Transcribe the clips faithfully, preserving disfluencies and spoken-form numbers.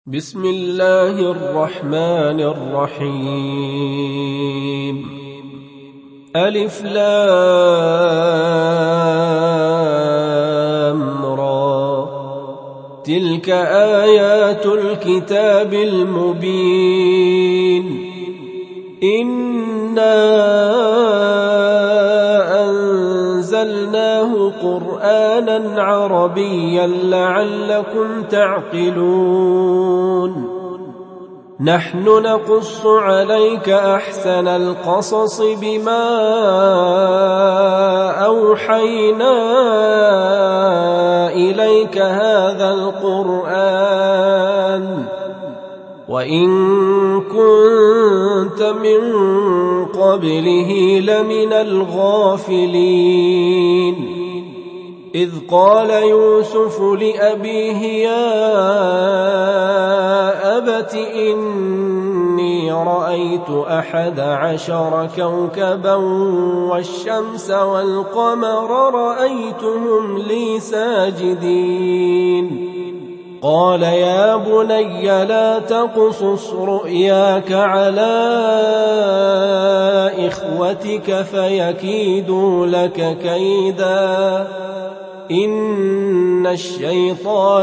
بسم الله الرحمن الرحيم. ألف لام را، تلك آيات الكتاب المبين. إنا أنزلناه قرآنا عربيا لعلكم تعقلون. نحن نقص عليك أحسن القصص بما أوحينا إليك هذا القرآن وإن كنت من قبله لمن الغافلين. إذ قال يوسف لأبيه يا أبت إني رأيت أحد عشر كوكبا والشمس والقمر رأيتهم لي ساجدين. قال يا بني لا تقصص رؤياك على إخوتك فيكيدوا لك كيدا، إن الشيطان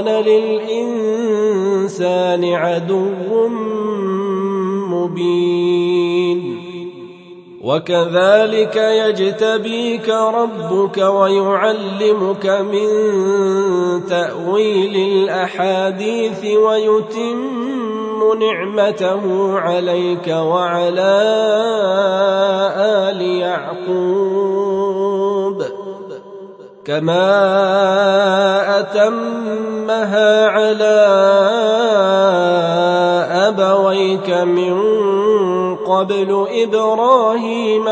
للإنسان عدو مبين. وكذلك يجتبيك ربك ويعلمك من تأويل الأحاديث ويتم نعمته عليك وعلى آل يعقوب كما أتمها على أبويك من قبل إبراهيم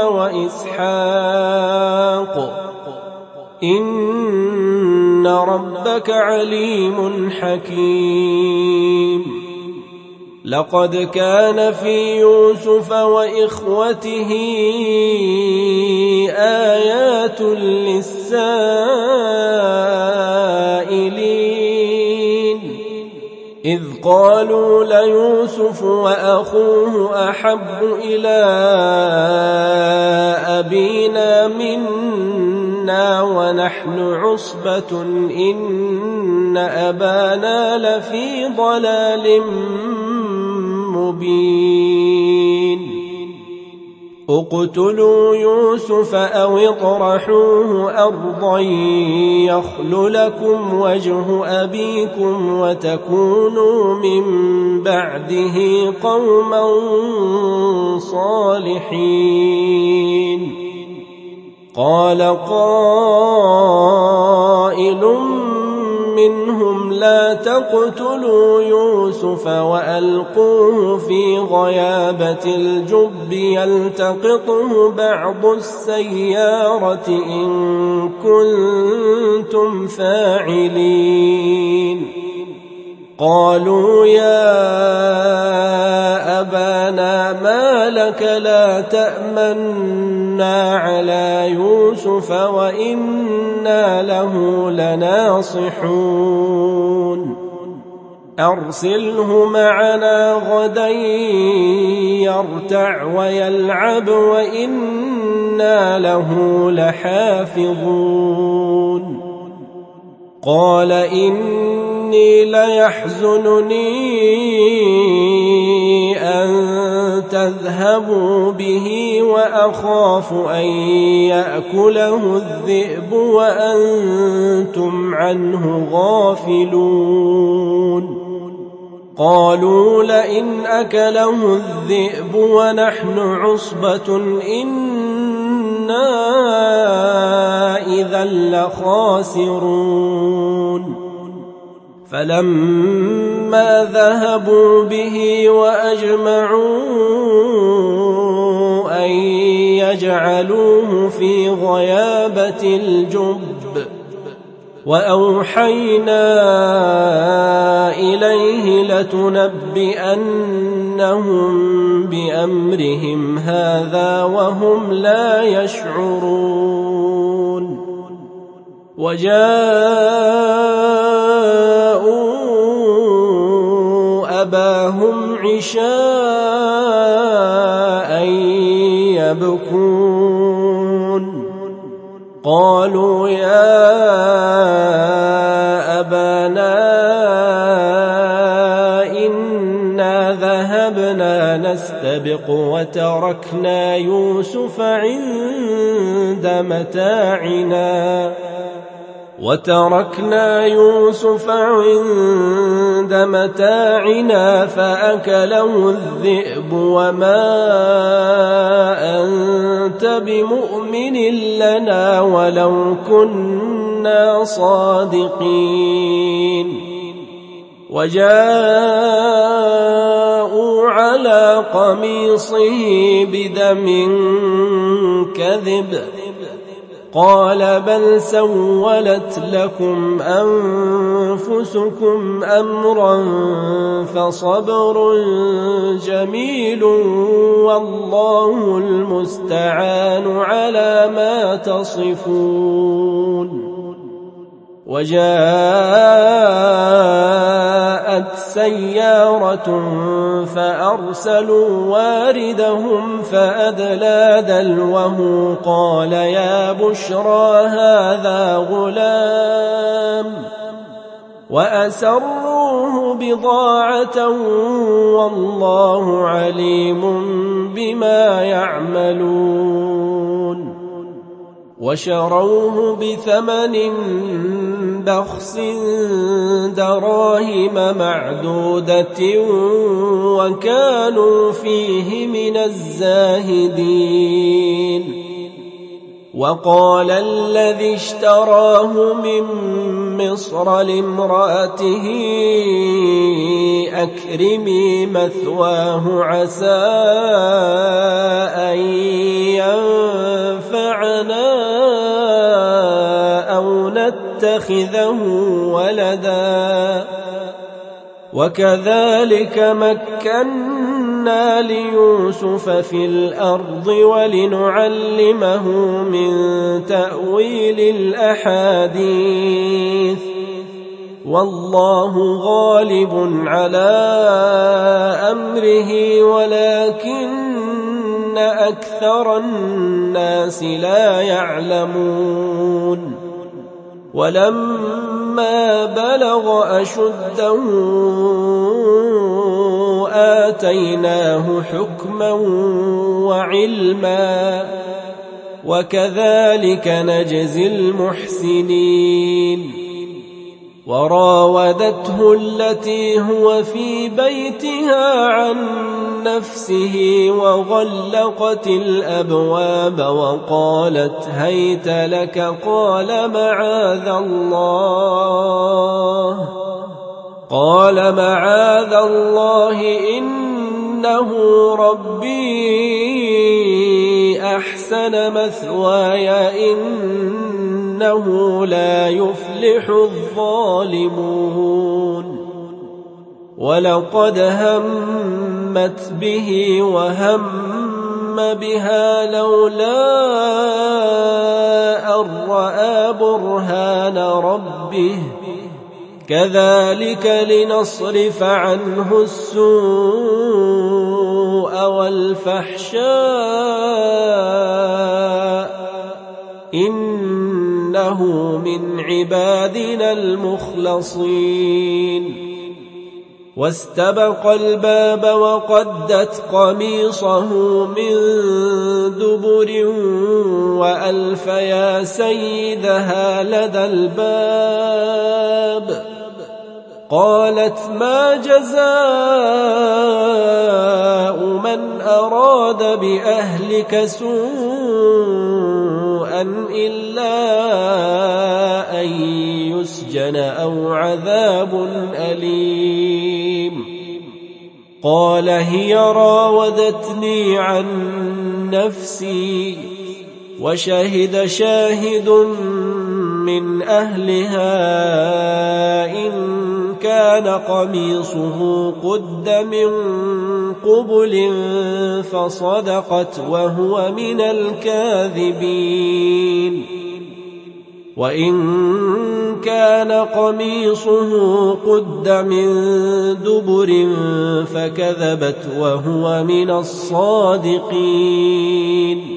وإسحاق إن ربك عليم حكيم. لقد كان في يوسف وإخوته آيات للسائلين إذ قالوا ليوسف وأخوه أحب إلى أبينا منا ونحن عصبة إن أبانا لفي ضلال مبين. اقتلوا يوسف أو اطرحوه أرضا يخل لكم وجه أبيكم وتكونوا من بعده قوما صالحين. قال قائل منهم لا تقتلوا يوسف وألقوه في غيابة الجب يلتقطه بعض السيارة إن كنتم فاعلين. قالوا يا أبانا ما لك لا تأمنا على يوسف وإنا له لناصحون. أرسله معنا غدا يرتع ويلعب وإنا له لحافظون. قال إني ليحزنني أن تذهبوا به وأخاف أن يأكله الذئب وأنتم عنه غافلون. قالوا لئن أكله الذئب ونحن عصبة إنا إذا لخاسرون. فلما ذهبوا به وأجمعوا أن يجعلوه في غيابة الجب وأوحينا إليه لتنبئنهم بأمرهم هذا وهم لا يشعرون. وجاءوا أباهم عشاء يبكون قالوا يا أبانا إنا ذهبنا نستبق وتركنا يوسف عند متاعنا وتركنا يوسف عند متاعنا فأكله الذئب وما أنت بمؤمن لنا ولو كنا صادقين وجاءوا على قميصه بدم كذب قال بل سولت لكم أنفسكم أمرا فصبر جميل والله المستعان على ما تصفون وجاءت سيارة فأرسلوا واردهم فأدلى دلوه قال يا بشرى هذا غلام وأسروه بضاعة والله عليم بما يعملون وشروه بثمن بخس دراهم معدودة وكانوا فيه من الزاهدين وقال الذي اشتراه من مصر لامرأته أكرمي مثواه عسى أن ينفعنا أو نتخذه ولدا وكذلك مكنا ليوسف في الأرض ولنعلمه من تأويل الأحاديث والله غالب على أمره ولكن أكثر الناس لا يعلمون ولما بلغ أشده آتيناه حكما وعلما وكذلك نجزي المحسنين وراودته التي هو في بيتها عن نفسه وغلقت الأبواب وقالت هيت لك قال معاذ الله قال معاذ الله إنه ربي أحسن مثواي إنه لا يفلح الظالمون ولقد همت به وهم بها لولا أن رأى برهان ربه كذلك لنصرف عنه السوء والفحشاء إنه من عبادنا المخلصين واستبق الباب وقدت قميصه من دبر وألف يا سيدها لدى الباب قالت ما جزاء من أراد بأهلك سوءا إلا أن يسجن أو عذاب أليم قال هي راودتني عن نفسي وشهد شاهد من أهلها إن كان قميصه قد من قبل فصدقت وهو من الكاذبين وإن كان قميصه قد من دبر فكذبت وهو من الصادقين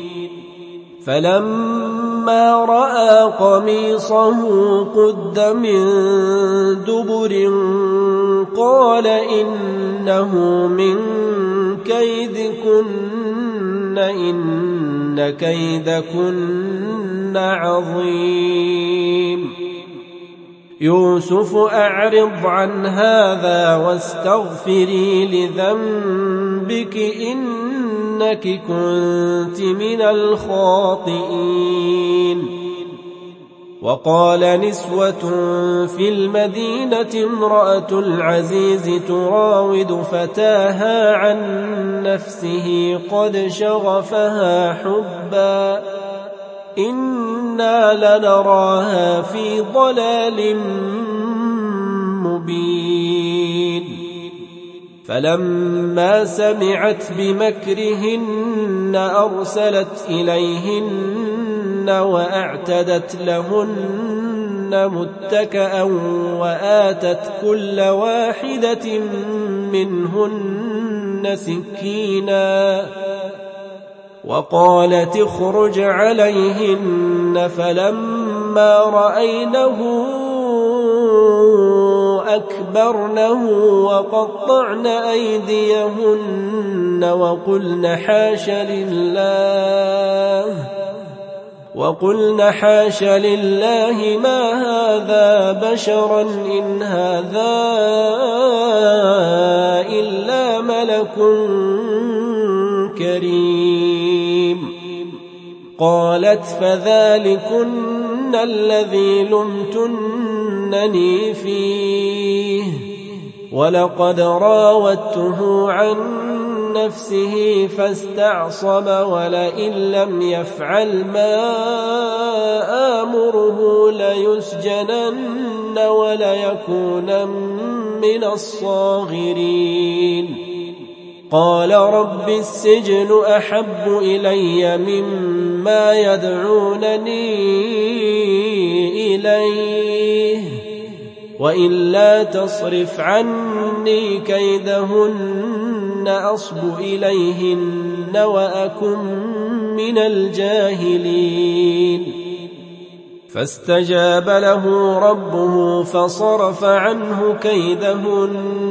فلما رأى قميصه قد من دبر قال إنه من كيدكن إن كيدكن عظيم يوسف أعرض عن هذا واستغفري لذنبك إنك كنت من الخاطئين وقال نسوة في المدينة امرأة العزيز تراود فتاها عن نفسه قد شغفها حبا إنا لنراها في ضلال مبين فلما سمعت بمكرهن أرسلت إليهن وأعتدت لهن متكأ وآتت كل واحدة منهن سكينا وقالت اخرج عليهن فلما رأينه أكبرنه وقطعن أيديهن وقلن حاش لله وقلن حاش لله ما هذا بشرا إن هذا إلا ملك كريم قالت فذلكن الذي لمتنني فيه ولقد راودته عن نفسه فاستعصم ولئن لم يفعل ما آمره ليسجنن وليكون من الصاغرين قال رب السجن أحب إلي مما يدعونني إليه وإلا تصرف عني كيدهن أصب إليهن وأكن من الجاهلين فاستجاب له ربه فصرف عنه كيدهن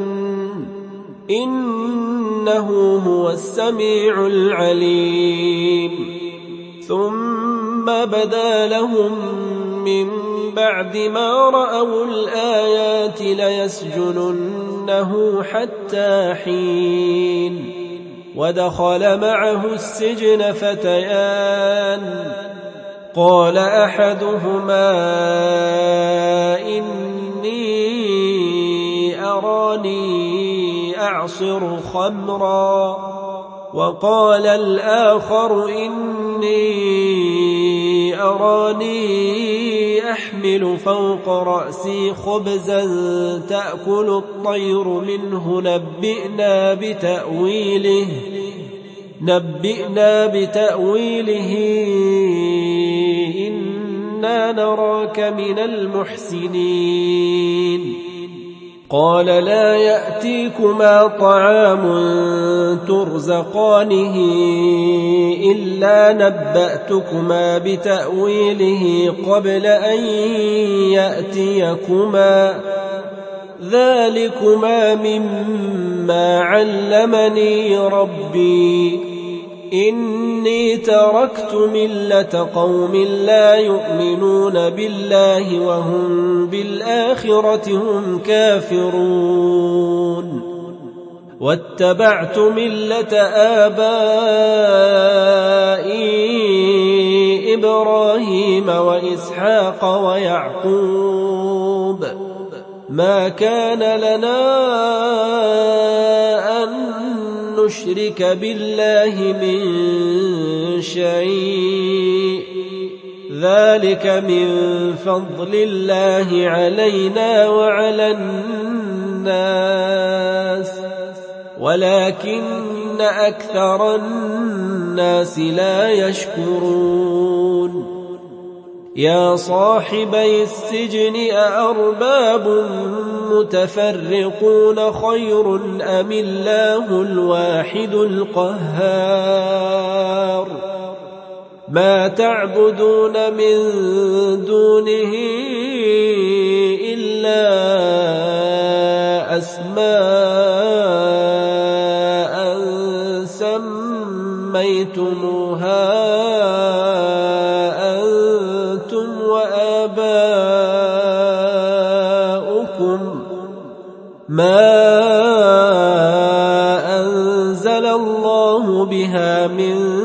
إنه هو السميع العليم ثم بدا لهم من بعد ما رأوا الآيات ليسجننه حتى حين ودخل معه السجن فتيان قال أحدهما إني أراني أعصر خمرا وقال الآخر إني أراني أحمل فوق رأسي خبزا تأكل الطير منه نبئنا بتأويله نبئنا بتأويله إنا نراك من المحسنين قال لا يأتيكما طعام ترزقانه إلا نبأتكما بتأويله قبل أن يأتيكما ذلكما مما علمني ربي إني تركت ملة قوم لا يؤمنون بالله وهم بالآخرة هم كافرون واتبعت ملة آبائي إبراهيم وإسحاق ويعقوب ما كان لنا أن نشرك بالله من شيء ذلك من فضل الله علينا وعلى الناس ولكن أكثر الناس لا يشكرون يا صاحبي السجن أأرباب متفرقون خير أم الله الواحد القهار ما تعبدون من دونه إلا أسماء سميتموها أنتم وآباؤكم ما أنزل الله بها من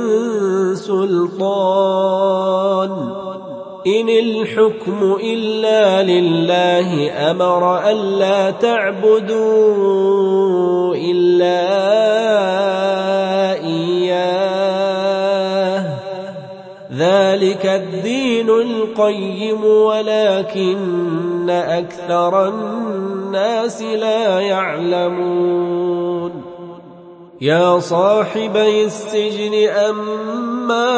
سلطان إن الحكم إلا لله أمر ألا تعبدوا إلا إياه ذلك الدين القيم ولكن أكثر الناس لا يعلمون يا صاحبي السجن أما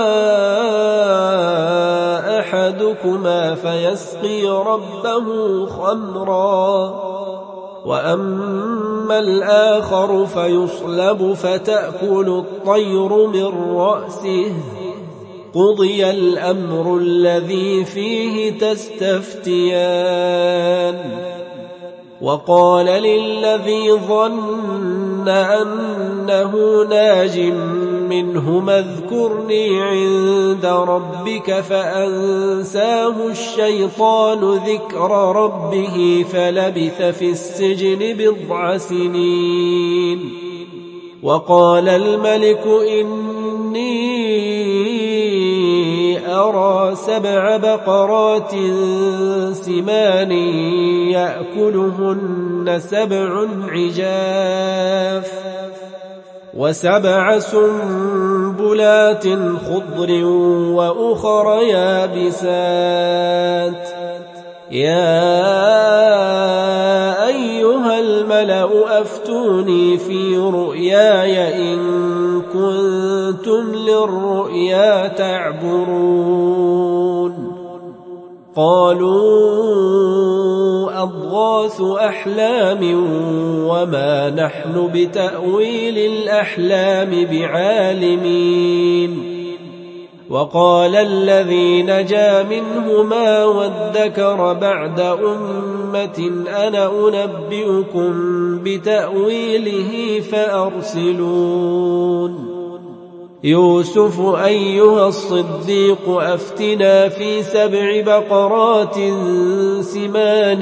أحدكما فيسقي ربه خمرا وأما الآخر فيصلب فتأكل الطير من رأسه قضي الأمر الذي فيه تستفتيان وقال للذي ظن أنه ناج منهما اذكرني عند ربك فأنساه الشيطان ذكر ربه فلبث في السجن بضع سنين وقال الملك إني أرى سبع بقرات سمان يأكلهن سبع عجاف وسبع سنبلات خضر وأخر يابسات يا أيها الملأ أفتوني في رؤياي إن كنتم للرؤيا تعبرون قالوا أضغاث أحلام وما نحن بتأويل الأحلام بعالمين وقال الذي نجا منهما وادكر بعد أمة أنا أنبئكم بتأويله فأرسلون يوسف أيها الصديق أفتنا في سبع بقرات سمان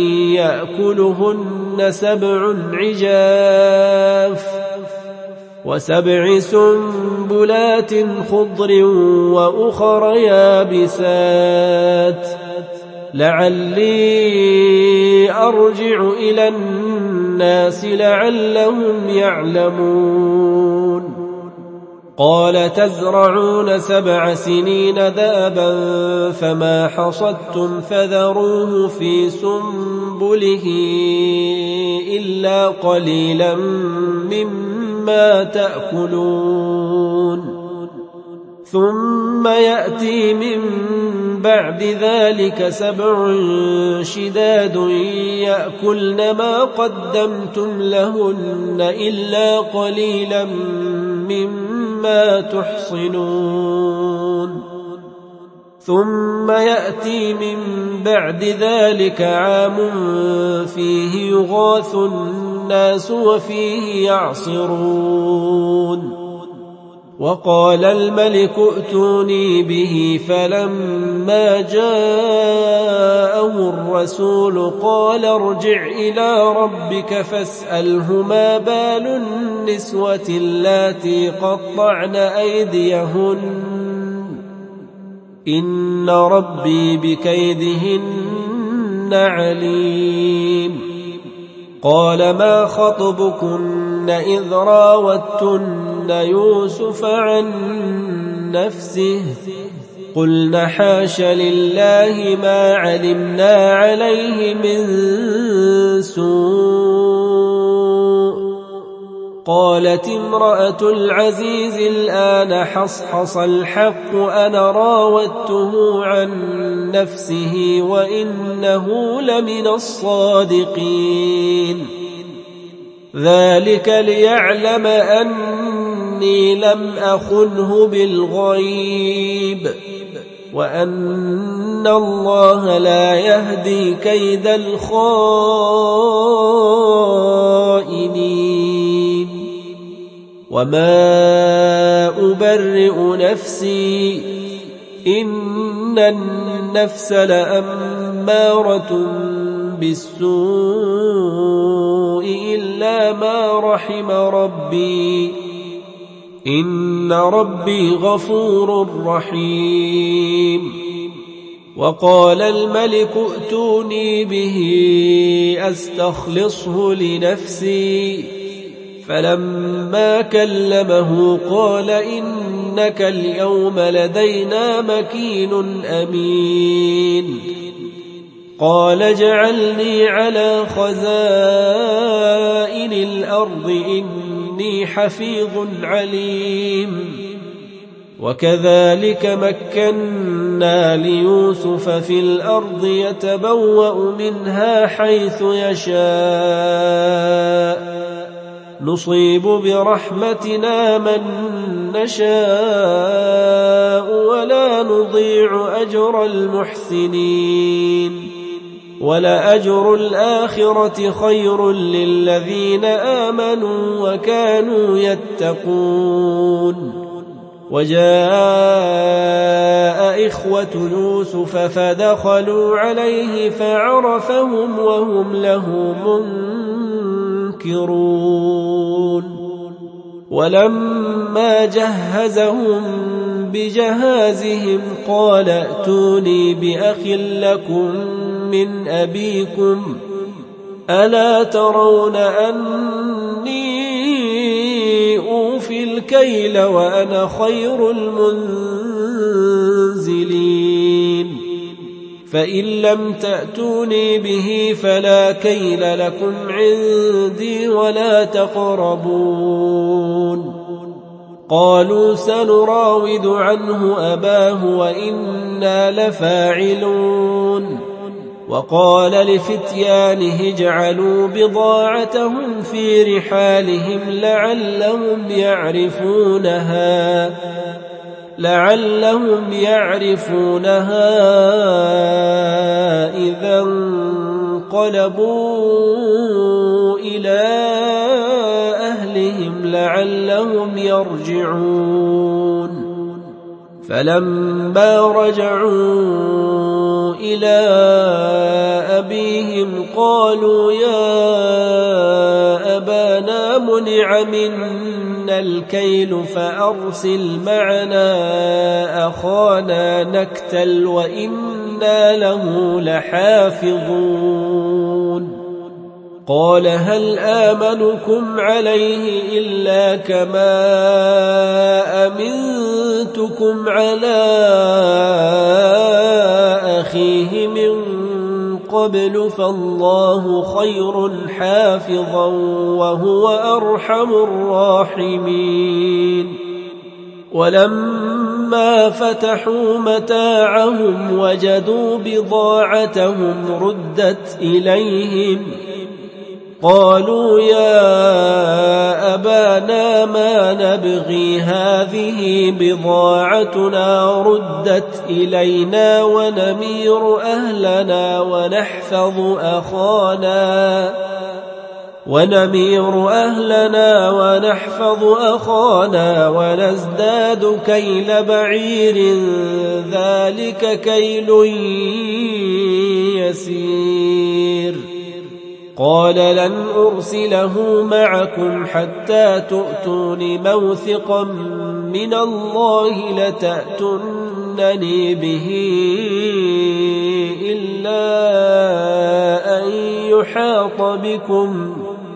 يأكلهن سبع عجاف وسبع سنبلات خضر وأخر يابسات لعلي أرجع إلى الناس لعلهم يعلمون قال تزرعون سبع سنين دابا فما حصدتم فذروه في سنبله إلا قليلا مما تأكلون ثم يأتي من بعد ذلك سبع شداد يأكلن ما قدمتم لهن إلا قليلا مما تحصنون ثم يأتي من بعد ذلك عام فيه يغاث الناس وفيه يعصرون وقال الملك ائتوني به فلما جاءه الرسول قال ارجع إلى ربك فاسأله ما بال النسوة اللاتي قطعن أيديهن إن ربي بكيدهن عليم قال ما خطبكن إذ راوتن يوسف عن نفسه قلنا حاش لله ما علمنا عليه من سوء قالت امرأة العزيز الآن حصحص الحق أنا راودته عن نفسه وإنه لمن الصادقين ذلك ليعلم أني لم أخنه بالغيب وأن الله لا يهدي كيد الخائنين وما أبرئ نفسي إن النفس لأمارة بالسوء إلا ما رحم ربي إن ربي غفور رحيم وقال الملك ائتوني به أستخلصه لنفسي فلما كلمه قال إنك اليوم لدينا مكين أمين قال اجعلني على خزائن الأرض إني حفيظ عليم وكذلك مكنا ليوسف في الأرض يتبوأ منها حيث يشاء نصيب برحمتنا من نشاء ولا نضيع أجر المحسنين ولأجر الآخرة خير للذين آمنوا وكانوا يتقون وجاء إخوة يوسف فدخلوا عليه فعرفهم وهم له منكرون ولما جهزهم بجهازهم قال ائتوني بأخ لكم من أبيكم ألا ترون أني أوفي الكيل وأنا خير المنزلين فإن لم تأتوني به فلا كيل لكم عندي ولا تقربون قالوا سنراود عنه أباه وإنا لفاعلون وقال لفتيانه اجعلوا بضاعتهم في رحالهم لعلهم يعرفونها لعلهم يعرفونها إذا انقلبوا إلى أهلهم لعلهم يرجعون فلما رجعوا إلى أبيهم قالوا يا أبانا منع منا الكيل فأرسل معنا أخانا نكتل وإنا له لحافظون قال هل آمنكم عليه إلا كما أمنتكم على أخيه من قبل فالله خير حافظا وهو أرحم الراحمين ولما فتحوا متاعهم وجدوا بضاعتهم ردت إليهم قالوا يا أبانا ما نبغي هذه بضاعتنا ردت إلينا ونمير أهلنا ونحفظ أخانا ونمير أهلنا ونحفظ أخانا ونزداد كيل بعير ذلك كيل يسير قال لن أرسله معكم حتى تؤتون موثقا من الله لتأتونني به إلا أن يحاط بكم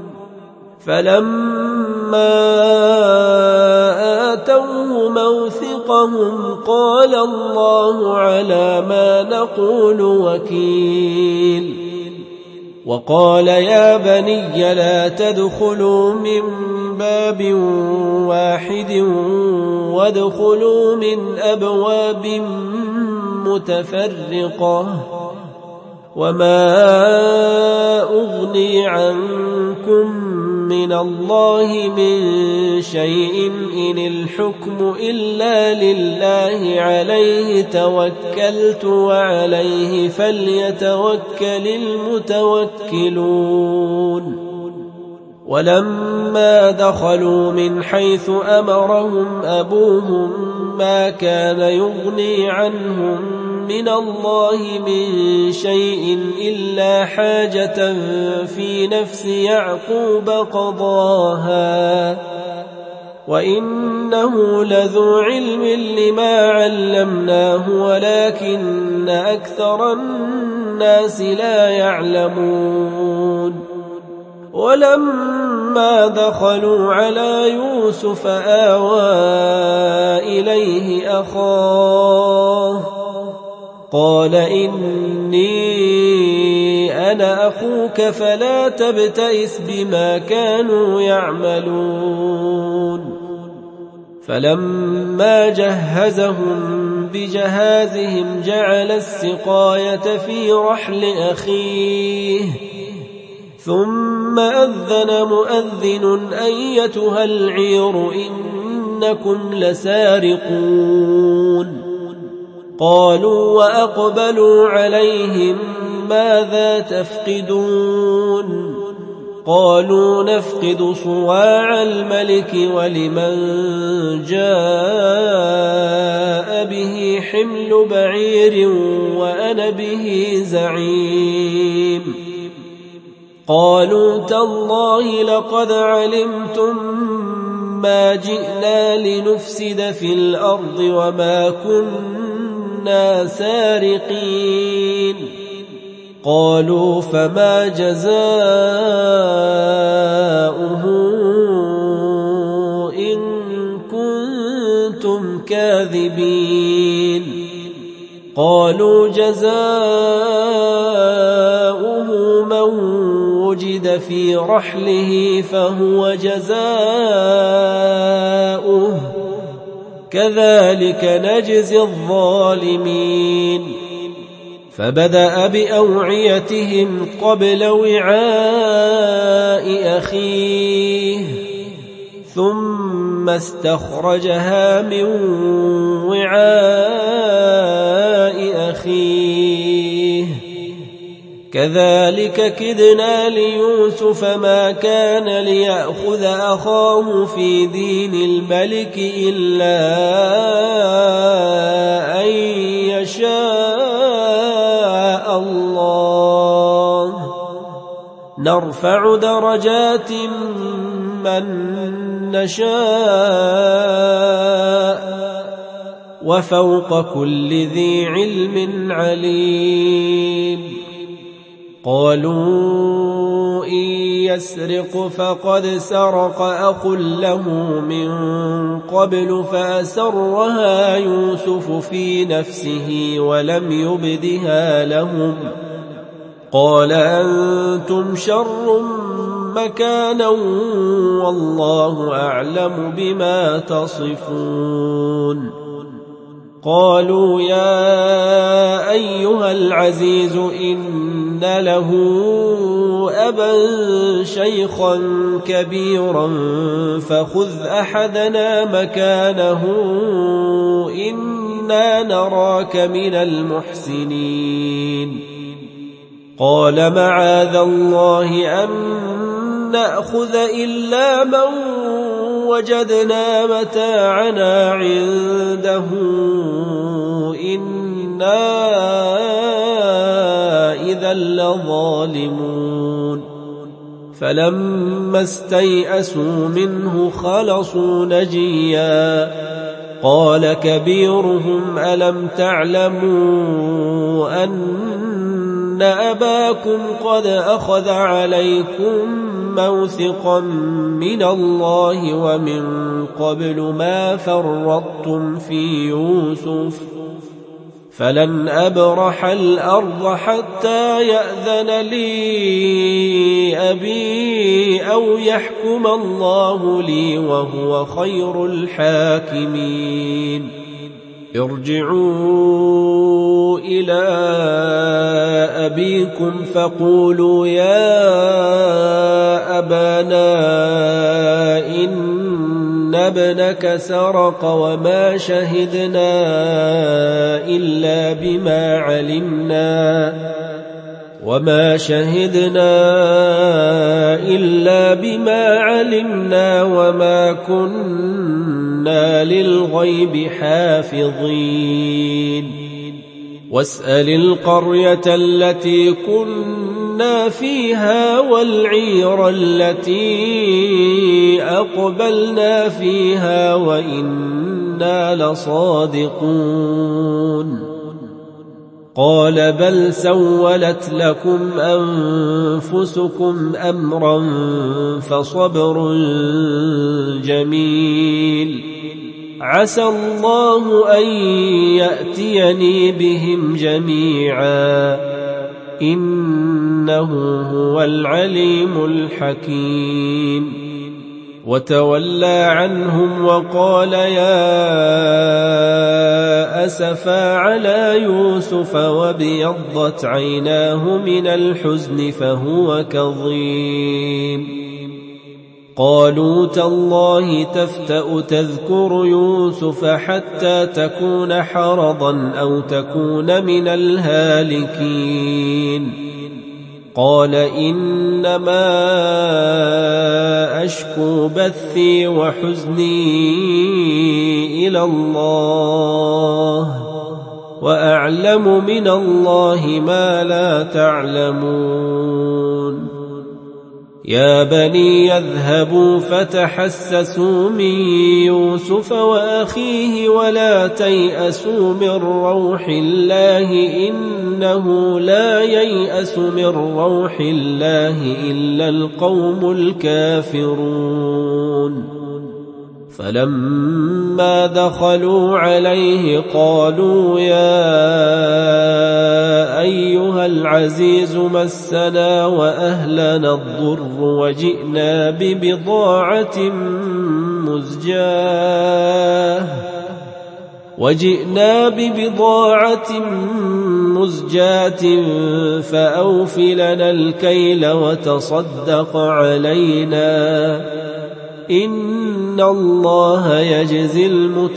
فلما آتوه موثقهم قال الله على ما نقول وكيل وقال يا بني لا تدخلوا من باب واحد وادخلوا من أبواب متفرقة وما أغني عنكم من الله من شيء إن الحكم إلا لله عليه توكلت وعليه فليتوكل المتوكلون. ولما دخلوا من حيث أمرهم أبوهم ما كان يغني عنهم من الله من شيء إلا حاجة في نفس يعقوب قضاها وإنه لذو علم لما علمناه ولكن أكثر الناس لا يعلمون. ولما دخلوا على يوسف آوى إليه أخاه قال إني أنا أخوك فلا تبتئس بما كانوا يعملون. فلما جهزهم بجهازهم جعل السقاية في رحل أخيه ثم أذن مؤذن أيتها العير إنكم لسارقون. قالوا وأقبلوا عليهم ماذا تفقدون؟ قالوا نفقد صواع الملك ولمن جاء به حمل بعير وأنا به زعيم. قالوا تالله لقد علمتم ما جئنا لنفسد في الأرض وما كنا سارقين. قالوا فما جزاؤه إن كنتم كاذبين. قالوا جزاؤه من وجد في رحله فهو جزاؤه كذلك نجزي الظالمين. فبدأ بأوعيتهم قبل وعاء أخيه ثم استخرجها من وعاء أخيه كذلك كدنا ليوسف ما كان ليأخذ أخاه في دين الملك إلا أن يشاء الله نرفع درجات من نشاء وفوق كل ذي علم عليم. قالوا إن يسرق فقد سرق أخ له من قبل فأسرها يوسف في نفسه ولم يبدها لهم قال أنتم شر مكانا والله أعلم بما تصفون. قالوا يا أيها العزيز إن له أبا شيخا كبيرا فخذ أحدنا مكانه إنا نراك من المحسنين. قال معاذ الله أن نأخذ إلا من وجدنا متاعنا عنده إنا إذا لظالمون. فلما استيئسوا منه خلصوا نجيا قال كبيرهم ألم تعلموا أن أباكم قد أخذ عليكم موثقا من الله ومن قبل ما فرطتم في يوسف فلن أبرح الأرض حتى يأذن لي أبي أو يحكم الله لي وهو خير الحاكمين ارجعوا إلى أبيكم فقولوا يا أبانا إن ابنك سرق وما شهدنا إلا بما علمنا وما شهدنا إلا بما علمنا وما كنا للغيب حافظين واسأل القرية التي كنا فيها والعير التي أقبلنا فيها وإنا لصادقون قال بل سولت لكم أنفسكم أمرا فصبر جميل عسى الله أن يأتيني بهم جميعا إنه هو العليم الحكيم وتولى عنهم وقال يا أسفا على يوسف وابيضت عيناه من الحزن فهو كظيم قالوا تالله تفتأ تذكر يوسف حتى تكون حرضا أو تكون من الهالكين قال إنما أشكو بثي وحزني إلى الله وأعلم من الله ما لا تعلمون يا بني يذهبوا فتحسسوا من يوسف وأخيه ولا تيأسوا من روح الله إنه لا ييأس من روح الله إلا القوم الكافرون فلما دخلوا عليه قالوا يا أيها العزيز مسنا وأهلنا الضر وجئنا ببضاعة مزجاة وجئنا ببضاعة مزجاة فأوف لنا الكيل وتصدق علينا إن الله يجزي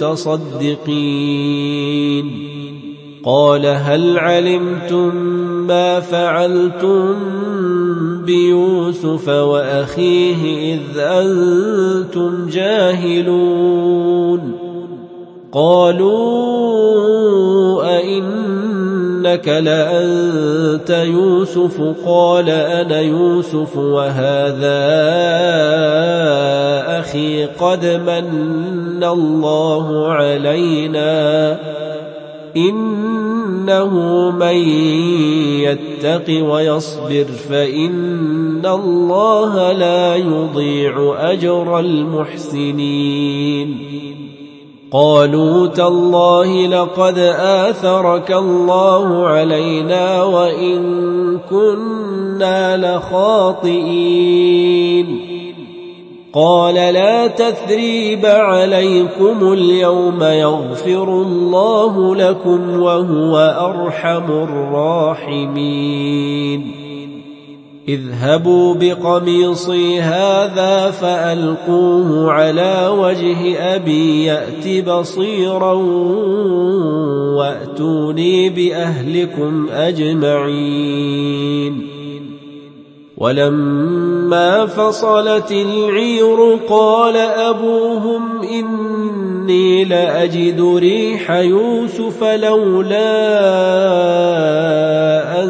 المتصدقين قال هل علمتم ما فعلتم بيوسف وأخيه إذ أنتم جاهلون قالوا أئنك لأنت يوسف قال أنا يوسف وهذا أخي قد من الله علينا إنه من يتق ويصبر فإن الله لا يضيع أجر المحسنين قالوا تالله لقد آثرك الله علينا وإن كنا لخاطئين قال لا تثريب عليكم اليوم يغفر الله لكم وهو أرحم الراحمين اذهبوا بقميصي هذا فألقوه على وجه أبي يأت بصيرا وأتوني بأهلكم أجمعين ولما فصلت العير قال أبوهم إني لأجد ريح يوسف لولا أن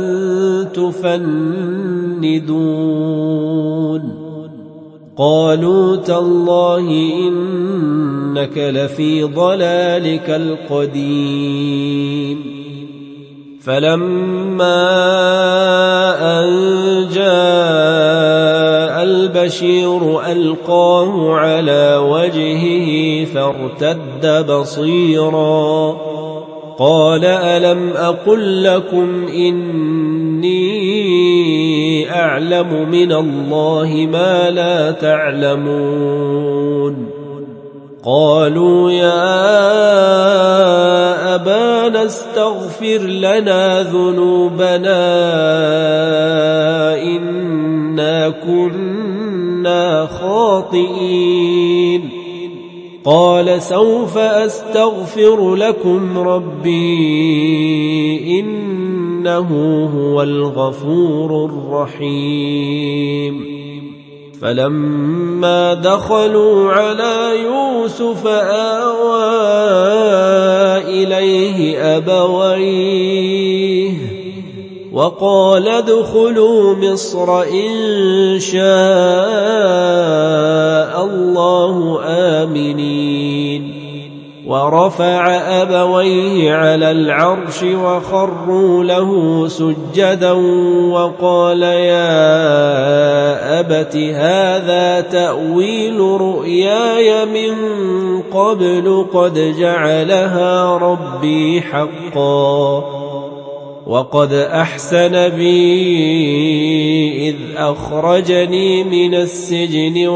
تفندون قالوا تالله إنك لفي ضلالك القديم فلما أن جاء البشير ألقاه على وجهه فارتد بصيرا قال ألم أقل لكم إني أعلم من الله ما لا تعلمون قالوا يا أبانا استغفر لنا ذنوبنا إنا كنا خاطئين قال سوف أستغفر لكم ربي إنه هو الغفور الرحيم فلما دخلوا على يوسف آوى إليه أبويه وقال ادخلوا مصر إن شاء الله آمنين ورفع أبويه على العرش وخروا له سجدا وقال يا أبت هذا تأويل رؤياي من قبل قد جعلها ربي حقا وقد أحسن بي إذ أخرجني من السجن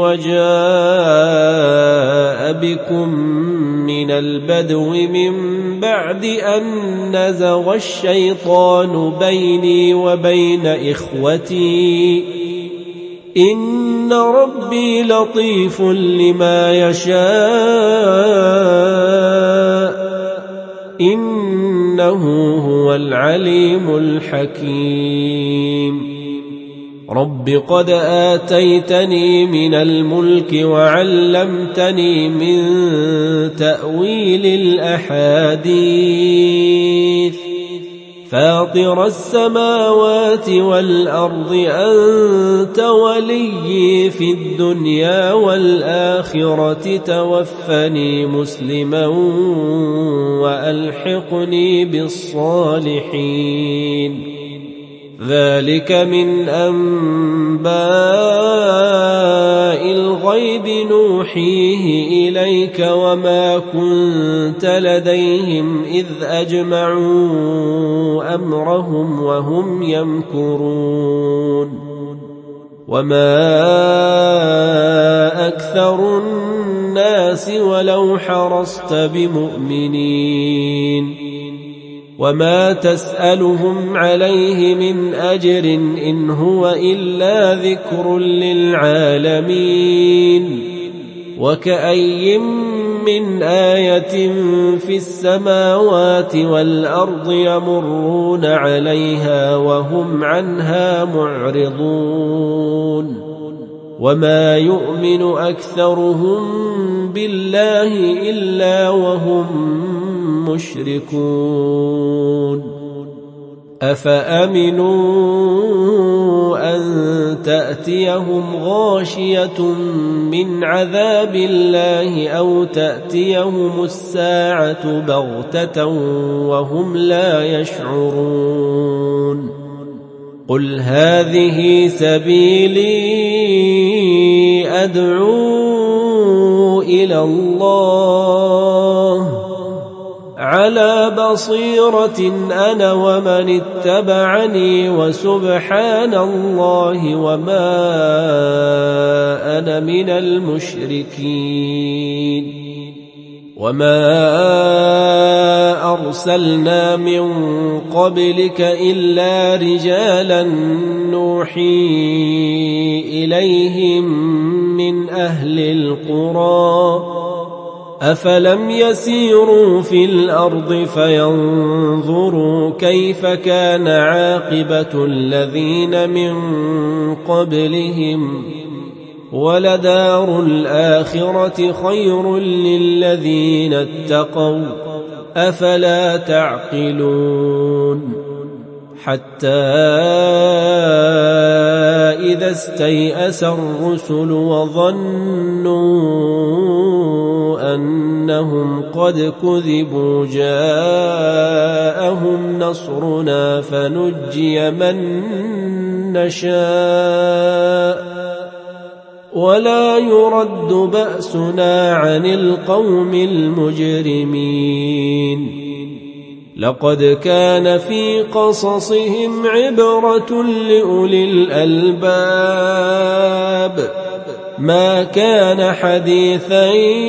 وجاء بكم من البدو من بعد أن نزغ الشيطان بيني وبين إخوتي إن ربي لطيف لما يشاء إنه هو العليم الحكيم رب قد آتيتني من الملك وعلمتني من تأويل الأحاديث فاطر السماوات والأرض أنت ولي في الدنيا والآخرة توفني مسلما وألحقني بالصالحين ذلك من أنباء الغيب نوحيه إليك وما كنت لديهم إذ أجمعوا أمرهم وهم يمكرون وما أكثر الناس ولو حرصت بمؤمنين وما تسألهم عليه من أجر إن هو إلا ذكر للعالمين وكأي من آية في السماوات والأرض يمرون عليها وهم عنها معرضون وما يؤمن أكثرهم بالله إلا وهم مشركون أفأمنوا أن تأتيهم غاشية من عذاب الله أو تأتيهم الساعة بغتة وهم لا يشعرون قل هذه سبيلي أدعو إلى الله على بصيرة أنا ومن اتبعني وسبحان الله وما أنا من المشركين وما أرسلنا من قبلك إلا رجالا نوحي إليهم من أهل القرى أفلم يسيروا في الأرض فينظروا كيف كان عاقبة الذين من قبلهم ولدار الآخرة خير للذين اتقوا أفلا تعقلون حتى إذا استيأس الرسل وظنوا أنهم قد كذبوا جاءهم نصرنا فنجي من نشاء ولا يرد بأسنا عن القوم المجرمين لقد كان في قصصهم عبرة لأولي الألباب ما كان حديثا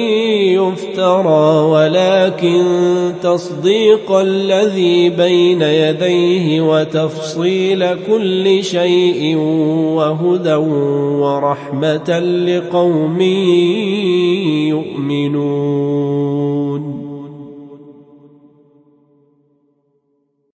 يفترى ولكن تصديق الذي بين يديه وتفصيل كل شيء وهدى ورحمة لقوم يؤمنون.